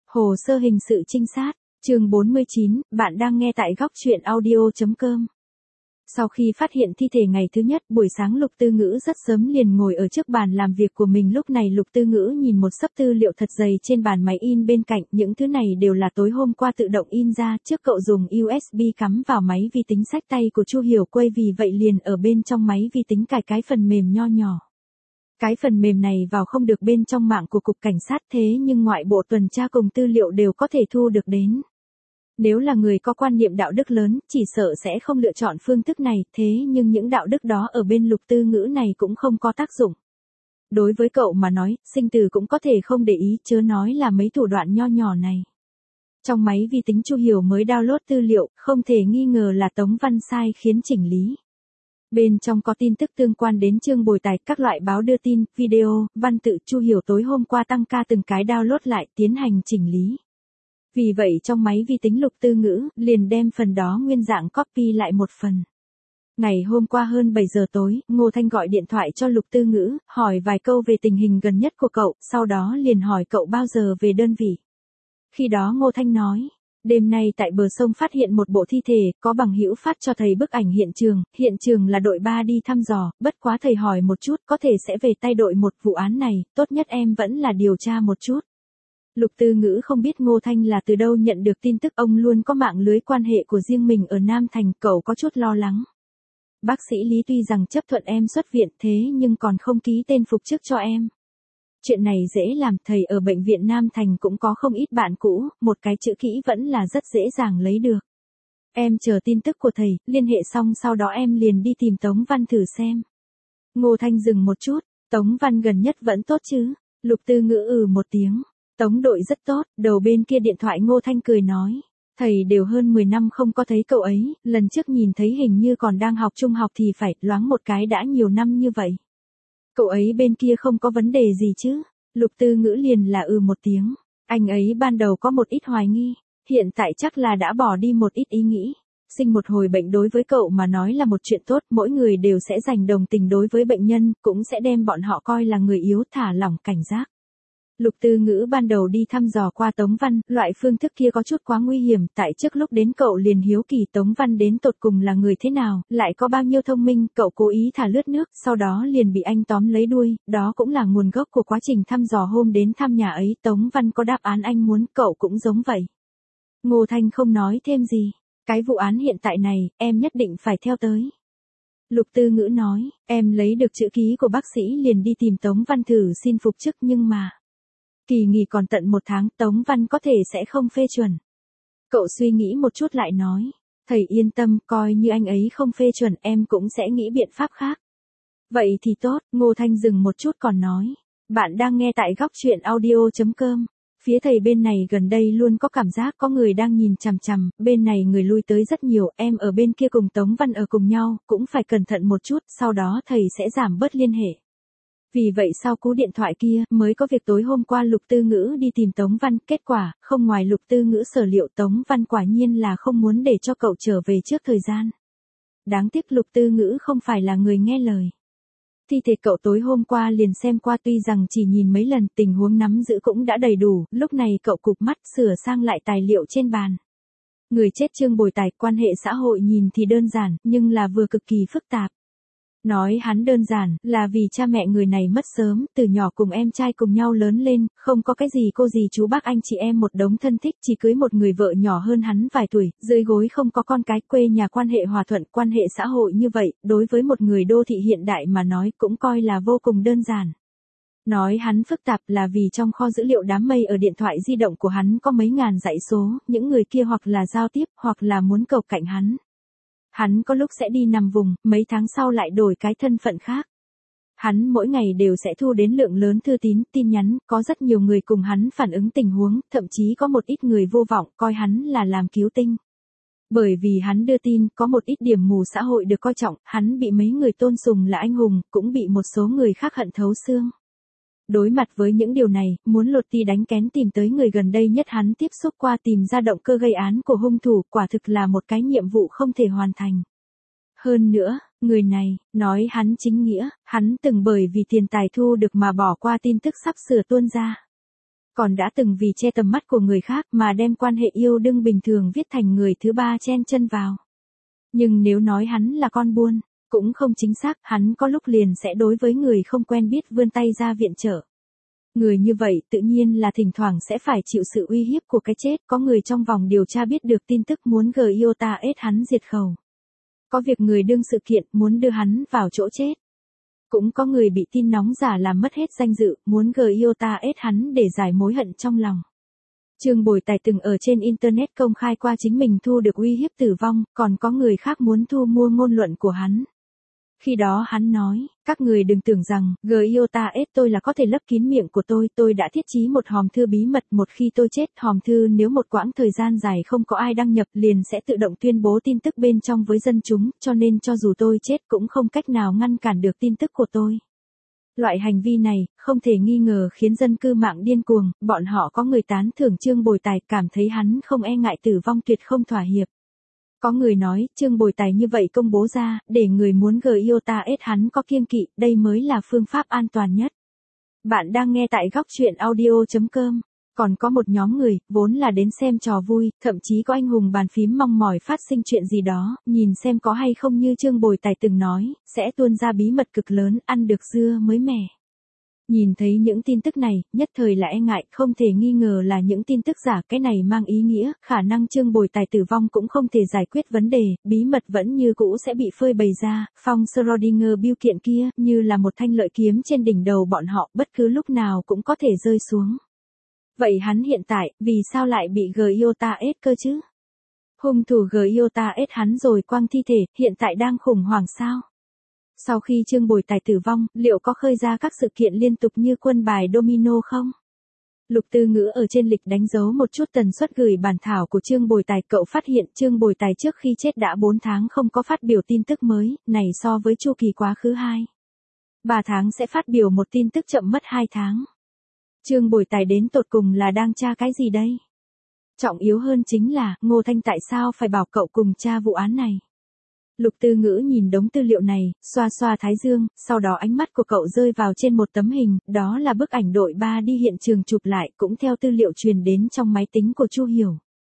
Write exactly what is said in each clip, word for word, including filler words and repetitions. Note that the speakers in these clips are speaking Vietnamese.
Hồ sơ hình sự trinh sát, chương bốn mươi chín, bạn đang nghe tại góc truyện audio.com. Sau khi phát hiện thi thể ngày thứ nhất, buổi sáng Lục Tư Ngữ rất sớm liền ngồi ở trước bàn làm việc của mình. Lúc này Lục Tư Ngữ nhìn một xấp tư liệu thật dày trên bàn máy in bên cạnh, những thứ này đều là tối hôm qua tự động in ra, trước cậu dùng u ét bê cắm vào máy vi tính xách tay của Chu Hiểu Quây, vì vậy liền ở bên trong máy vi tính cài cái phần mềm nho nhỏ. Cái phần mềm này vào không được bên trong mạng của cục cảnh sát, thế nhưng ngoại bộ tuần tra cùng tư liệu đều có thể thu được đến. Nếu là người có quan niệm đạo đức lớn, chỉ sợ sẽ không lựa chọn phương thức này, thế nhưng những đạo đức đó ở bên Lục Tư Ngữ này cũng không có tác dụng. Đối với cậu mà nói, sinh tử cũng có thể không để ý, chớ nói là mấy thủ đoạn nho nhỏ này. Trong máy vi tính Chu Hiểu mới download tư liệu, không thể nghi ngờ là Tống Văn sai khiến chỉnh lý. Bên trong có tin tức tương quan đến Trương Bồi Tài, các loại báo đưa tin, video, văn tự. Chu Hiểu tối hôm qua tăng ca từng cái download lại, tiến hành chỉnh lý. Vì vậy trong máy vi tính Lục Tư Ngữ, liền đem phần đó nguyên dạng copy lại một phần. Ngày hôm qua hơn bảy giờ tối, Ngô Thanh gọi điện thoại cho Lục Tư Ngữ, hỏi vài câu về tình hình gần nhất của cậu, sau đó liền hỏi cậu bao giờ về đơn vị. Khi đó Ngô Thanh nói, đêm nay tại bờ sông phát hiện một bộ thi thể, có bằng hữu phát cho thầy bức ảnh hiện trường, hiện trường là đội ba đi thăm dò, bất quá thầy hỏi một chút, có thể sẽ về tay đội một. Vụ án này, tốt nhất em vẫn là điều tra một chút. Lục Tư Ngữ không biết Ngô Thanh là từ đâu nhận được tin tức, ông luôn có mạng lưới quan hệ của riêng mình ở Nam Thành, cậu có chút lo lắng. Bác sĩ Lý tuy rằng chấp thuận em xuất viện, thế nhưng còn không ký tên phục chức cho em. Chuyện này dễ làm, thầy ở bệnh viện Nam Thành cũng có không ít bạn cũ, một cái chữ kỹ vẫn là rất dễ dàng lấy được. Em chờ tin tức của thầy, liên hệ xong sau đó em liền đi tìm Tống Văn thử xem. Ngô Thanh dừng một chút, Tống Văn gần nhất vẫn tốt chứ? Lục Tư Ngữ ừ một tiếng. Tống đội rất tốt. Đầu bên kia điện thoại Ngô Thanh cười nói, thầy đều hơn mười năm không có thấy cậu ấy, lần trước nhìn thấy hình như còn đang học trung học thì phải, loáng một cái đã nhiều năm như vậy. Cậu ấy bên kia không có vấn đề gì chứ? Lục Tư Ngữ liền là ừ một tiếng. Anh ấy ban đầu có một ít hoài nghi, hiện tại chắc là đã bỏ đi một ít ý nghĩ. Sinh một hồi bệnh đối với cậu mà nói là một chuyện tốt, mỗi người đều sẽ dành đồng tình đối với bệnh nhân, cũng sẽ đem bọn họ coi là người yếu, thả lỏng cảnh giác. Lục Tư Ngữ ban đầu đi thăm dò qua Tống Văn, loại phương thức kia có chút quá nguy hiểm, tại trước lúc đến cậu liền hiếu kỳ Tống Văn đến tột cùng là người thế nào, lại có bao nhiêu thông minh, cậu cố ý thả lướt nước, sau đó liền bị anh tóm lấy đuôi, đó cũng là nguồn gốc của quá trình thăm dò hôm đến thăm nhà ấy. Tống Văn có đáp án anh muốn, cậu cũng giống vậy. Ngô Thanh không nói thêm gì, cái vụ án hiện tại này, em nhất định phải theo tới. Lục Tư Ngữ nói, em lấy được chữ ký của bác sĩ liền đi tìm Tống Văn thử xin phục chức, nhưng mà kỳ nghỉ còn tận một tháng, Tống Văn có thể sẽ không phê chuẩn. Cậu suy nghĩ một chút lại nói, thầy yên tâm, coi như anh ấy không phê chuẩn em cũng sẽ nghĩ biện pháp khác. Vậy thì tốt. Ngô Thanh dừng một chút còn nói, bạn đang nghe tại góc truyện audio.com. Phía thầy bên này gần đây luôn có cảm giác có người đang nhìn chằm chằm, bên này người lui tới rất nhiều, em ở bên kia cùng Tống Văn ở cùng nhau, cũng phải cẩn thận một chút, sau đó thầy sẽ giảm bớt liên hệ. Vì vậy sau cú điện thoại kia, mới có việc tối hôm qua Lục Tư Ngữ đi tìm Tống Văn, kết quả, không ngoài Lục Tư Ngữ sở liệu, Tống Văn quả nhiên là không muốn để cho cậu trở về trước thời gian. Đáng tiếc Lục Tư Ngữ không phải là người nghe lời. Thi thể cậu tối hôm qua liền xem qua, tuy rằng chỉ nhìn mấy lần, tình huống nắm giữ cũng đã đầy đủ, lúc này cậu cụp mắt sửa sang lại tài liệu trên bàn. Người chết Trương Bồi Tài, quan hệ xã hội nhìn thì đơn giản, nhưng là vừa cực kỳ phức tạp. Nói hắn đơn giản, là vì cha mẹ người này mất sớm, từ nhỏ cùng em trai cùng nhau lớn lên, không có cái gì cô dì chú bác anh chị em một đống thân thích, chỉ cưới một người vợ nhỏ hơn hắn vài tuổi, dưới gối không có con cái, quê nhà quan hệ hòa thuận, quan hệ xã hội như vậy, đối với một người đô thị hiện đại mà nói cũng coi là vô cùng đơn giản. Nói hắn phức tạp là vì trong kho dữ liệu đám mây ở điện thoại di động của hắn có mấy ngàn dãy số, những người kia hoặc là giao tiếp, hoặc là muốn cầu cạnh hắn. Hắn có lúc sẽ đi nằm vùng, mấy tháng sau lại đổi cái thân phận khác. Hắn mỗi ngày đều sẽ thu đến lượng lớn thư tín, tin nhắn, có rất nhiều người cùng hắn phản ứng tình huống, thậm chí có một ít người vô vọng, coi hắn là làm cứu tinh. Bởi vì hắn đưa tin, có một ít điểm mù xã hội được coi trọng, hắn bị mấy người tôn sùng là anh hùng, cũng bị một số người khác hận thấu xương. Đối mặt với những điều này, muốn lột ti đánh kén tìm tới người gần đây nhất hắn tiếp xúc qua, tìm ra động cơ gây án của hung thủ, quả thực là một cái nhiệm vụ không thể hoàn thành. Hơn nữa, người này, nói hắn chính nghĩa, hắn từng bởi vì tiền tài thu được mà bỏ qua tin tức sắp sửa tuôn ra. Còn đã từng vì che tầm mắt của người khác mà đem quan hệ yêu đương bình thường viết thành người thứ ba chen chân vào. Nhưng nếu nói hắn là con buôn, cũng không chính xác, hắn có lúc liền sẽ đối với người không quen biết vươn tay ra viện trợ. Người như vậy tự nhiên là thỉnh thoảng sẽ phải chịu sự uy hiếp của cái chết, có người trong vòng điều tra biết được tin tức muốn giê i o tê ét hắn diệt khẩu. Có việc người đương sự kiện muốn đưa hắn vào chỗ chết. Cũng có người bị tin nóng giả làm mất hết danh dự, muốn giê i o tê ét hắn để giải mối hận trong lòng. Trương Bồi Tài từng ở trên Internet công khai qua chính mình thu được uy hiếp tử vong, còn có người khác muốn thu mua ngôn luận của hắn. Khi đó hắn nói, các người đừng tưởng rằng, giê i o tê ét tôi là có thể lấp kín miệng của tôi, tôi đã thiết trí một hòm thư bí mật, một khi tôi chết, hòm thư nếu một quãng thời gian dài không có ai đăng nhập liền sẽ tự động tuyên bố tin tức bên trong với dân chúng, cho nên cho dù tôi chết cũng không cách nào ngăn cản được tin tức của tôi. Loại hành vi này, không thể nghi ngờ khiến dân cư mạng điên cuồng, bọn họ có người tán thưởng Trương Bồi Tài, cảm thấy hắn không e ngại tử vong tuyệt không thỏa hiệp. Có người nói, Trương Bồi Tài như vậy công bố ra, để người muốn giê i o tê ét hắn có kiêng kỵ, đây mới là phương pháp an toàn nhất. Bạn đang nghe tại góc truyện audio chấm com. Còn có một nhóm người, vốn là đến xem trò vui, thậm chí có anh hùng bàn phím mong mỏi phát sinh chuyện gì đó, nhìn xem có hay không như Trương Bồi Tài từng nói, sẽ tuôn ra bí mật cực lớn, ăn được dưa mới mẻ. Nhìn thấy những tin tức này, nhất thời là e ngại, không thể nghi ngờ là những tin tức giả, cái này mang ý nghĩa, khả năng Trương Bồi Tài tử vong cũng không thể giải quyết vấn đề, bí mật vẫn như cũ sẽ bị phơi bày ra, phong Schrödinger biêu kiện kia, như là một thanh lợi kiếm trên đỉnh đầu bọn họ, bất cứ lúc nào cũng có thể rơi xuống. Vậy hắn hiện tại, vì sao lại bị giê i o tê ét cơ chứ? Hung thủ giê i o tê ét hắn rồi quăng thi thể, hiện tại đang khủng hoảng sao? Sau khi Trương Bồi Tài tử vong, liệu có khơi ra các sự kiện liên tục như quân bài domino không? Lục Tư Ngữ ở trên lịch đánh dấu một chút tần suất gửi bản thảo của Trương Bồi Tài, cậu phát hiện Trương Bồi Tài trước khi chết đã bốn tháng không có phát biểu tin tức mới, này so với chu kỳ quá khứ hai. ba tháng sẽ phát biểu một tin tức, chậm mất hai tháng. Trương Bồi Tài đến tột cùng là đang tra cái gì đây? Trọng yếu hơn chính là, Ngô Thanh tại sao phải bảo cậu cùng tra vụ án này? Lục Tư Ngữ nhìn đống tư liệu này, xoa xoa thái dương, sau đó ánh mắt của cậu rơi vào trên một tấm hình, đó là bức ảnh đội ba đi hiện trường chụp lại, cũng theo tư liệu truyền đến trong máy tính của Chu Hiểu.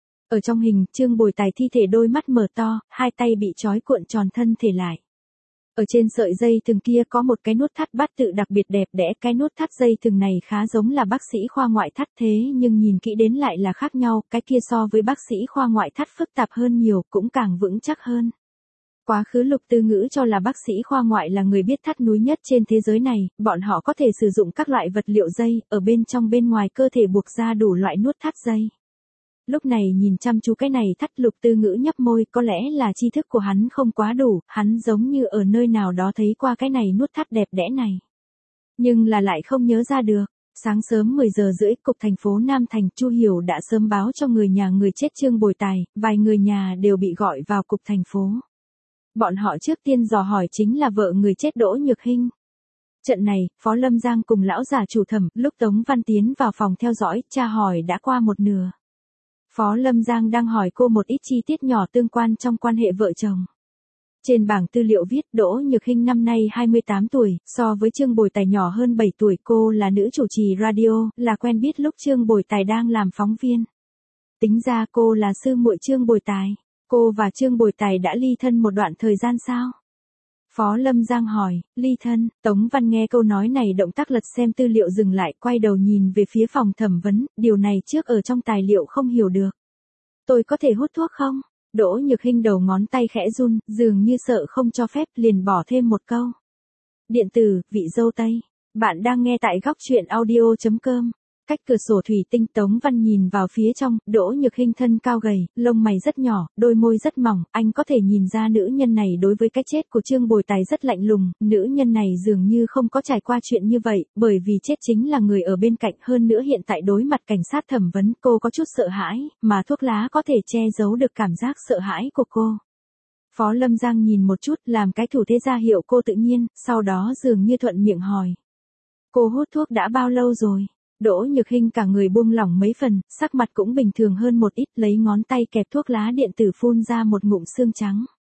Ở trong hình, Trương Bồi Tài thi thể đôi mắt mở to, hai tay bị trói cuộn tròn thân thể lại. Ở trên sợi dây thừng kia có một cái nút thắt bát tự đặc biệt đẹp đẽ, cái nút thắt dây thừng này khá giống là bác sĩ khoa ngoại thắt thế nhưng nhìn kỹ đến lại là khác nhau, cái kia so với bác sĩ khoa ngoại thắt phức tạp hơn nhiều, cũng càng vững chắc hơn. Quá khứ Lục Tư Ngữ cho là bác sĩ khoa ngoại là người biết thắt núi nhất trên thế giới này, bọn họ có thể sử dụng các loại vật liệu dây, ở bên trong bên ngoài cơ thể buộc ra đủ loại nút thắt dây. Lúc này nhìn chăm chú cái này thắt, Lục Tư Ngữ nhấp môi, có lẽ là tri thức của hắn không quá đủ, hắn giống như ở nơi nào đó thấy qua cái này nút thắt đẹp đẽ này. Nhưng là lại không nhớ ra được. Sáng sớm mười giờ rưỡi, cục thành phố Nam Thành, Chu Hiểu đã sớm báo cho người nhà người chết Trương Bồi Tài, vài người nhà đều bị gọi vào cục thành phố. Bọn họ trước tiên dò hỏi chính là vợ người chết Đỗ Nhược Hinh. Trận này, Phó Lâm Giang cùng lão già chủ thẩm, lúc Tống Văn tiến vào phòng theo dõi, tra hỏi đã qua một nửa. Phó Lâm Giang đang hỏi cô một ít chi tiết nhỏ tương quan trong quan hệ vợ chồng. Trên bảng tư liệu viết Đỗ Nhược Hinh năm nay hai mươi tám tuổi, so với Trương Bồi Tài nhỏ hơn bảy tuổi, cô là nữ chủ trì radio, là quen biết lúc Trương Bồi Tài đang làm phóng viên. Tính ra cô là sư muội Trương Bồi Tài. Cô và Trương Bồi Tài đã ly thân một đoạn thời gian sao? Phó Lâm Giang hỏi, ly thân, Tống Văn nghe câu nói này động tác lật xem tư liệu dừng lại, quay đầu nhìn về phía phòng thẩm vấn, điều này trước ở trong tài liệu không hiểu được. Tôi có thể hút thuốc không? Đỗ Nhược Hinh đầu ngón tay khẽ run, dường như sợ không cho phép, liền bỏ thêm một câu. Điện tử, vị dâu tây. Bạn đang nghe tại góc truyện audio chấm com. Cách cửa sổ thủy tinh, Tống Văn nhìn vào phía trong, Đỗ Nhược Hinh thân cao gầy, lông mày rất nhỏ, đôi môi rất mỏng, anh có thể nhìn ra nữ nhân này đối với cái chết của Trương Bồi Tài rất lạnh lùng, nữ nhân này dường như không có trải qua chuyện như vậy, bởi vì chết chính là người ở bên cạnh, hơn nữa hiện tại đối mặt cảnh sát thẩm vấn, cô có chút sợ hãi, mà thuốc lá có thể che giấu được cảm giác sợ hãi của cô. Phó Lâm Giang nhìn một chút, làm cái thủ thế ra hiệu cô tự nhiên, sau đó dường như thuận miệng hỏi. Cô hút thuốc đã bao lâu rồi? Đỗ Nhược Hinh cả người buông lỏng mấy phần, sắc mặt cũng bình thường hơn một ít, lấy ngón tay kẹp thuốc lá điện tử phun ra một ngụm sương trắng.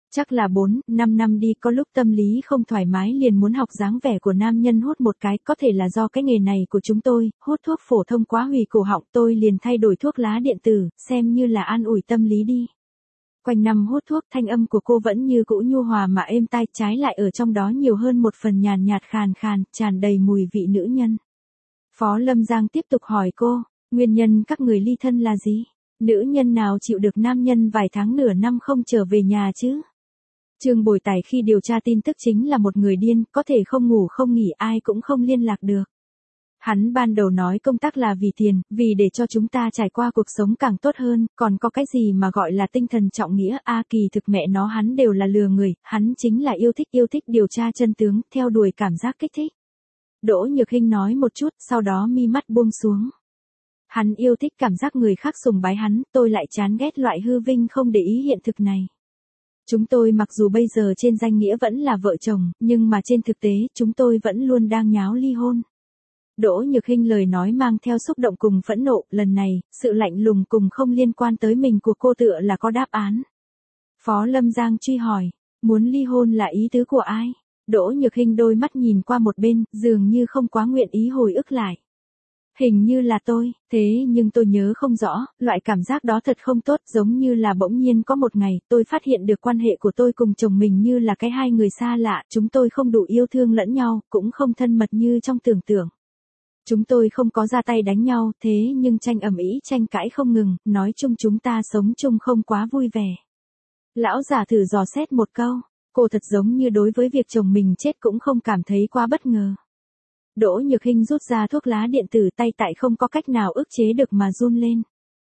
Chắc là bốn, năm năm đi, có lúc tâm lý không thoải mái liền muốn học dáng vẻ của nam nhân hút một cái, có thể là do cái nghề này của chúng tôi, hút thuốc phổ thông quá hủy cổ họng, tôi liền thay đổi thuốc lá điện tử, xem như là an ủi tâm lý đi. Quanh năm hút thuốc, thanh âm của cô vẫn như cũ nhu hòa mà êm tai, trái lại ở trong đó nhiều hơn một phần nhàn nhạt khàn khàn, tràn đầy mùi vị nữ nhân. Phó Lâm Giang tiếp tục hỏi cô, nguyên nhân các người ly thân là gì? Nữ nhân nào chịu được nam nhân vài tháng nửa năm không trở về nhà chứ? Trương Bồi Tài khi điều tra tin tức chính là một người điên, có thể không ngủ không nghỉ, ai cũng không liên lạc được. Hắn ban đầu nói công tác là vì tiền, vì để cho chúng ta trải qua cuộc sống càng tốt hơn, còn có cái gì mà gọi là tinh thần trọng nghĩa, a kỳ thực mẹ nó hắn đều là lừa người, hắn chính là yêu thích yêu thích điều tra chân tướng, theo đuổi cảm giác kích thích. Đỗ Nhược Hinh nói một chút, sau đó mi mắt buông xuống. Hắn yêu thích cảm giác người khác sùng bái hắn, tôi lại chán ghét loại hư vinh không để ý hiện thực này. Chúng tôi mặc dù bây giờ trên danh nghĩa vẫn là vợ chồng, nhưng mà trên thực tế, chúng tôi vẫn luôn đang nháo ly hôn. Đỗ Nhược Hinh lời nói mang theo xúc động cùng phẫn nộ, lần này, sự lạnh lùng cùng không liên quan tới mình của cô tựa là có đáp án. Phó Lâm Giang truy hỏi, muốn ly hôn là ý tứ của ai? Đỗ Nhược Hinh đôi mắt nhìn qua một bên, dường như không quá nguyện ý hồi ức lại. Hình như là tôi, thế nhưng tôi nhớ không rõ, loại cảm giác đó thật không tốt, giống như là bỗng nhiên có một ngày, tôi phát hiện được quan hệ của tôi cùng chồng mình như là cái hai người xa lạ, chúng tôi không đủ yêu thương lẫn nhau, cũng không thân mật như trong tưởng tượng. Chúng tôi không có ra tay đánh nhau, thế nhưng tranh ầm ĩ tranh cãi không ngừng, nói chung chúng ta sống chung không quá vui vẻ. Lão già thử dò xét một câu, cô thật giống như đối với việc chồng mình chết cũng không cảm thấy quá bất ngờ. Đỗ Nhược Hinh rút ra thuốc lá điện tử, tay tại không có cách nào ức chế được mà run lên.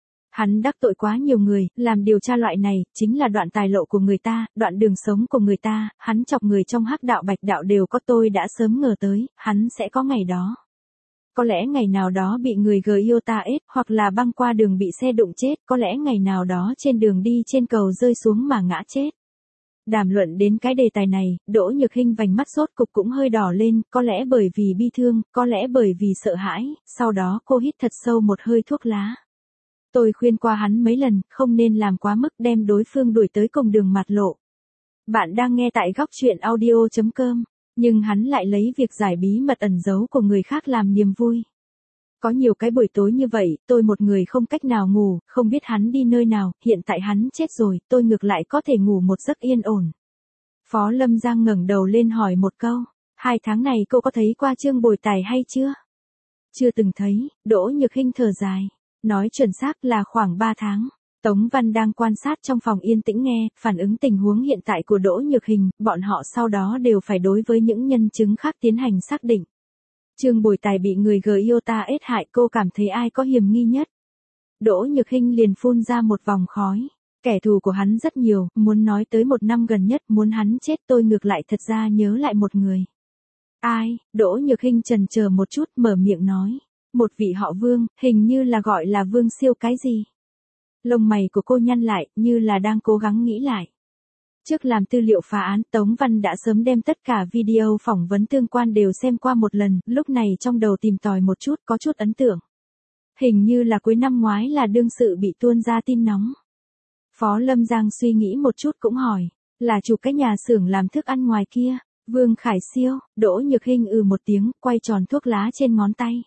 Hắn đắc tội quá nhiều người, làm điều tra loại này, chính là đoạn tài lộ của người ta, đoạn đường sống của người ta, hắn chọc người trong hắc đạo bạch đạo đều có, tôi đã sớm ngờ tới, hắn sẽ có ngày đó. Có lẽ ngày nào đó bị người gờ yêu ta ết, hoặc là băng qua đường bị xe đụng chết, có lẽ ngày nào đó trên đường đi trên cầu rơi xuống mà ngã chết. Đàm luận đến cái đề tài này, Đỗ Nhược Hinh vành mắt sốt cục cũng hơi đỏ lên, có lẽ bởi vì bi thương, có lẽ bởi vì sợ hãi, sau đó cô hít thật sâu một hơi thuốc lá. Tôi khuyên qua hắn mấy lần, không nên làm quá mức, đem đối phương đuổi tới cùng đường mặt lộ. Bạn đang nghe tại góc truyện audio chấm com, nhưng hắn lại lấy việc giải bí mật ẩn giấu của người khác làm niềm vui. Có nhiều cái buổi tối như vậy, tôi một người không cách nào ngủ, không biết hắn đi nơi nào, hiện tại hắn chết rồi, tôi ngược lại có thể ngủ một giấc yên ổn. Phó Lâm Giang ngẩng đầu lên hỏi một câu, hai tháng này cô có thấy qua Trương Bồi Tài hay chưa? Chưa từng thấy, Đỗ Nhược Hinh thở dài, nói chuẩn xác là khoảng ba tháng. Tống Văn đang quan sát trong phòng yên tĩnh nghe, phản ứng tình huống hiện tại của Đỗ Nhược Hinh, bọn họ sau đó đều phải đối với những nhân chứng khác tiến hành xác định. Trương Bồi Tài bị người gờ yêu ta ết hại, cô cảm thấy ai có hiểm nghi nhất? Đỗ Nhược Hinh liền phun ra một vòng khói. Kẻ thù của hắn rất nhiều, muốn nói tới một năm gần nhất muốn hắn chết, tôi ngược lại thật ra nhớ lại một người. Ai? Đỗ Nhược Hinh chần chờ một chút mở miệng nói. Một vị họ Vương, hình như là gọi là Vương Siêu cái gì? Lông mày của cô nhăn lại, như là đang cố gắng nghĩ lại. Trước làm tư liệu phá án, Tống Văn đã sớm đem tất cả video phỏng vấn tương quan đều xem qua một lần, lúc này trong đầu tìm tòi một chút, có chút ấn tượng. Hình như là cuối năm ngoái là đương sự bị tuôn ra tin nóng. Phó Lâm Giang suy nghĩ một chút cũng hỏi, là chủ cái nhà xưởng làm thức ăn ngoài kia, Vương Khải Siêu? Đỗ Nhược Hinh ừ một tiếng, quay tròn thuốc lá trên ngón tay.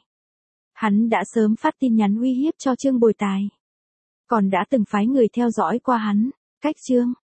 Hắn đã sớm phát tin nhắn uy hiếp cho Trương Bồi Tài. Còn đã từng phái người theo dõi qua hắn, cách Trương